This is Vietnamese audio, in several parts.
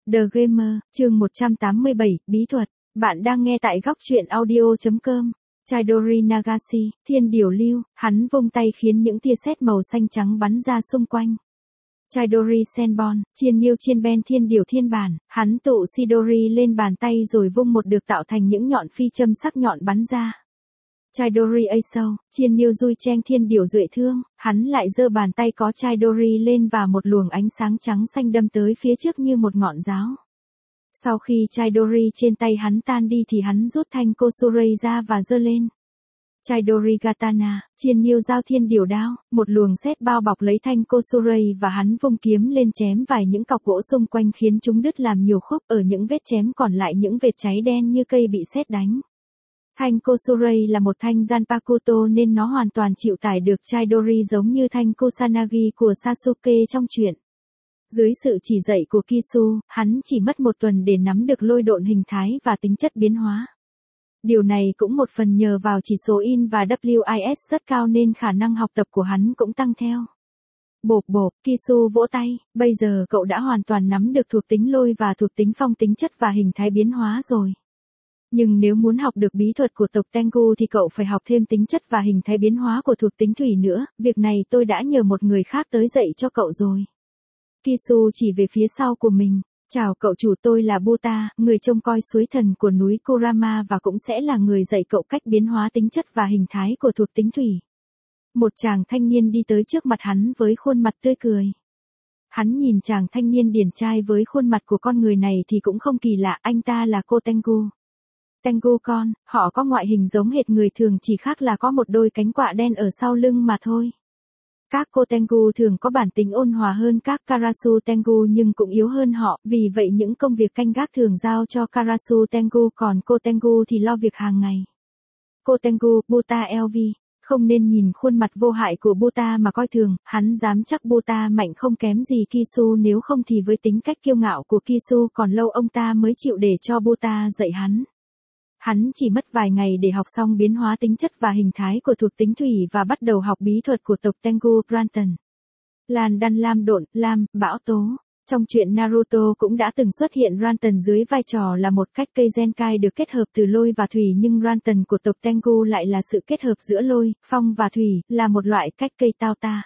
The Gamer, chương 187, bí thuật. Bạn đang nghe tại góc truyện audio.com. Chidori Nagashi, thiên điểu lưu, hắn vung tay khiến những tia sét màu xanh trắng bắn ra xung quanh. Chidori Senbon, chiên nhiêu chiên ben thiên điểu thiên bản, hắn tụ Chidori lên bàn tay rồi vung một được tạo thành những nhọn phi châm sắc nhọn bắn ra. Chidori Aso, chiên nhiêu dui chen thiên điểu duệ thương, hắn lại giơ bàn tay có Chidori lên và một luồng ánh sáng trắng xanh đâm tới phía trước như một ngọn giáo. Sau khi Chidori trên tay hắn tan đi thì hắn rút thanh Kosurei ra và giơ lên. Chidori Katana, chiên nhiêu giao thiên điểu đao, một luồng sét bao bọc lấy thanh Kosurei và hắn vung kiếm lên chém vài những cọc gỗ xung quanh khiến chúng đứt làm nhiều khúc, ở những vết chém còn lại những vệt cháy đen như cây bị sét đánh. Thanh Kosurei là một thanh Zanpakuto nên nó hoàn toàn chịu tải được Chidori giống như thanh Kusanagi của Sasuke trong truyện. Dưới sự chỉ dạy của Kisu, hắn chỉ mất một tuần để nắm được lôi độn hình thái và tính chất biến hóa. Điều này cũng một phần nhờ vào chỉ số IN và WIS rất cao nên khả năng học tập của hắn cũng tăng theo. Bộp bộp, Kisu vỗ tay, bây giờ cậu đã hoàn toàn nắm được thuộc tính lôi và thuộc tính phong tính chất và hình thái biến hóa rồi. Nhưng nếu muốn học được bí thuật của tộc Tengu thì cậu phải học thêm tính chất và hình thái biến hóa của thuộc tính thủy nữa, việc này tôi đã nhờ một người khác tới dạy cho cậu rồi. Kisu chỉ về phía sau của mình. Chào cậu chủ, tôi là Buta, người trông coi suối thần của núi Kurama và cũng sẽ là người dạy cậu cách biến hóa tính chất và hình thái của thuộc tính thủy. Một chàng thanh niên đi tới trước mặt hắn với khuôn mặt tươi cười. Hắn nhìn chàng thanh niên điển trai với khuôn mặt của con người này thì cũng không kỳ lạ, anh ta là cô Tengu. Tengu con, họ có ngoại hình giống hệt người thường, chỉ khác là có một đôi cánh quạ đen ở sau lưng mà thôi. Các cô Tengu thường có bản tính ôn hòa hơn các Karasu Tengu nhưng cũng yếu hơn họ, vì vậy những công việc canh gác thường giao cho Karasu Tengu, còn cô Tengu thì lo việc hàng ngày. Cô Tengu, Buta LV, không nên nhìn khuôn mặt vô hại của Buta mà coi thường, hắn dám chắc Buta mạnh không kém gì Kisu, nếu không thì với tính cách kiêu ngạo của Kisu còn lâu ông ta mới chịu để cho Buta dạy hắn. Hắn chỉ mất vài ngày để học xong biến hóa tính chất và hình thái của thuộc tính thủy và bắt đầu học bí thuật của tộc Tengu Ranton. Lan đan lam độn, lam, bão tố. Trong truyện Naruto cũng đã từng xuất hiện Ranton dưới vai trò là một cách cây Zenkai được kết hợp từ lôi và thủy, nhưng Ranton của tộc Tengu lại là sự kết hợp giữa lôi, phong và thủy, là một loại cách cây tao ta.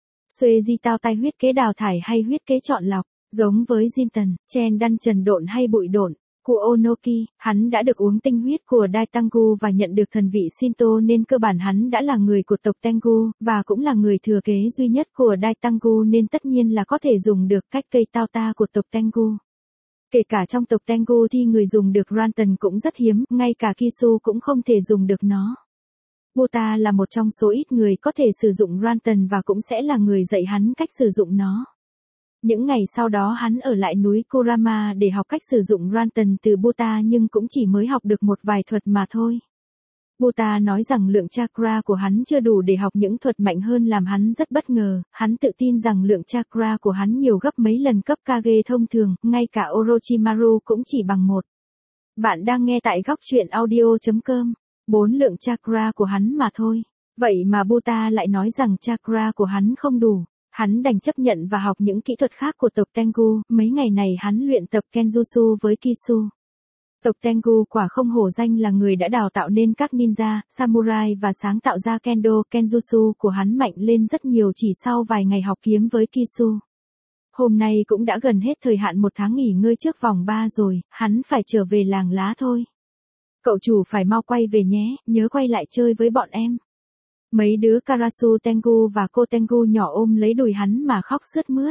Sueji tao tai huyết kế đào thải hay huyết kế chọn lọc, giống với Jinton, Chen đan trần độn hay bụi độn. Của Onoki, hắn đã được uống tinh huyết của Daitangu và nhận được thần vị Shinto nên cơ bản hắn đã là người của tộc Tengu, và cũng là người thừa kế duy nhất của Daitangu nên tất nhiên là có thể dùng được cách cây tao ta của tộc Tengu. Kể cả trong tộc Tengu thì người dùng được Ranton cũng rất hiếm, ngay cả Kisu cũng không thể dùng được nó. Buta là một trong số ít người có thể sử dụng Ranton và cũng sẽ là người dạy hắn cách sử dụng nó. Những ngày sau đó hắn ở lại núi Kurama để học cách sử dụng Ranton từ Buta nhưng cũng chỉ mới học được một vài thuật mà thôi. Buta nói rằng lượng chakra của hắn chưa đủ để học những thuật mạnh hơn làm hắn rất bất ngờ, hắn tự tin rằng lượng chakra của hắn nhiều gấp mấy lần cấp Kage thông thường, ngay cả Orochimaru cũng chỉ bằng một. Bạn đang nghe tại góc truyện audio.com, 4 lượng chakra của hắn mà thôi. Vậy mà Buta lại nói rằng chakra của hắn không đủ. Hắn đành chấp nhận và học những kỹ thuật khác của tộc Tengu, mấy ngày này hắn luyện tập Kenjutsu với Kisu. Tộc Tengu quả không hổ danh là người đã đào tạo nên các ninja, samurai và sáng tạo ra Kendo, Kenjutsu của hắn mạnh lên rất nhiều chỉ sau vài ngày học kiếm với Kisu. Hôm nay cũng đã gần hết thời hạn 1 tháng nghỉ ngơi trước vòng 3 rồi, hắn phải trở về làng lá thôi. Cậu chủ phải mau quay về nhé, nhớ quay lại chơi với bọn em. Mấy đứa Karasu Tengu và cô Tengu nhỏ ôm lấy đùi hắn mà khóc sướt mướt.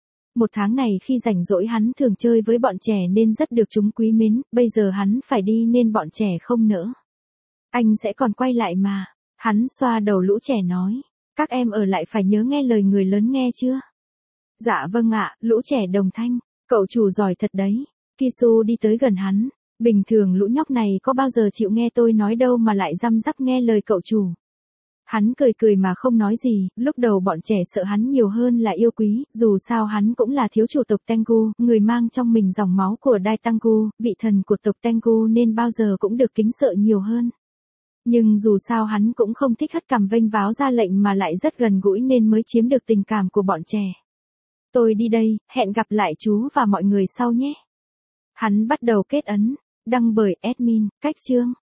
1 tháng này khi rảnh rỗi hắn thường chơi với bọn trẻ nên rất được chúng quý mến, bây giờ hắn phải đi nên bọn trẻ không nỡ. Anh sẽ còn quay lại mà. Hắn xoa đầu lũ trẻ nói, các em ở lại phải nhớ nghe lời người lớn nghe chưa? Dạ vâng ạ, lũ trẻ đồng thanh, cậu chủ giỏi thật đấy. Kisu đi tới gần hắn, bình thường lũ nhóc này có bao giờ chịu nghe tôi nói đâu mà lại răm rắp nghe lời cậu chủ. Hắn cười cười mà không nói gì, lúc đầu bọn trẻ sợ hắn nhiều hơn là yêu quý, dù sao hắn cũng là thiếu chủ tộc Tengu, người mang trong mình dòng máu của Daitangu, vị thần của tộc Tengu nên bao giờ cũng được kính sợ nhiều hơn. Nhưng dù sao hắn cũng không thích hất cằm vênh váo ra lệnh mà lại rất gần gũi nên mới chiếm được tình cảm của bọn trẻ. Tôi đi đây, hẹn gặp lại chú và mọi người sau nhé. Hắn bắt đầu kết ấn. Đăng bởi admin, cách chương.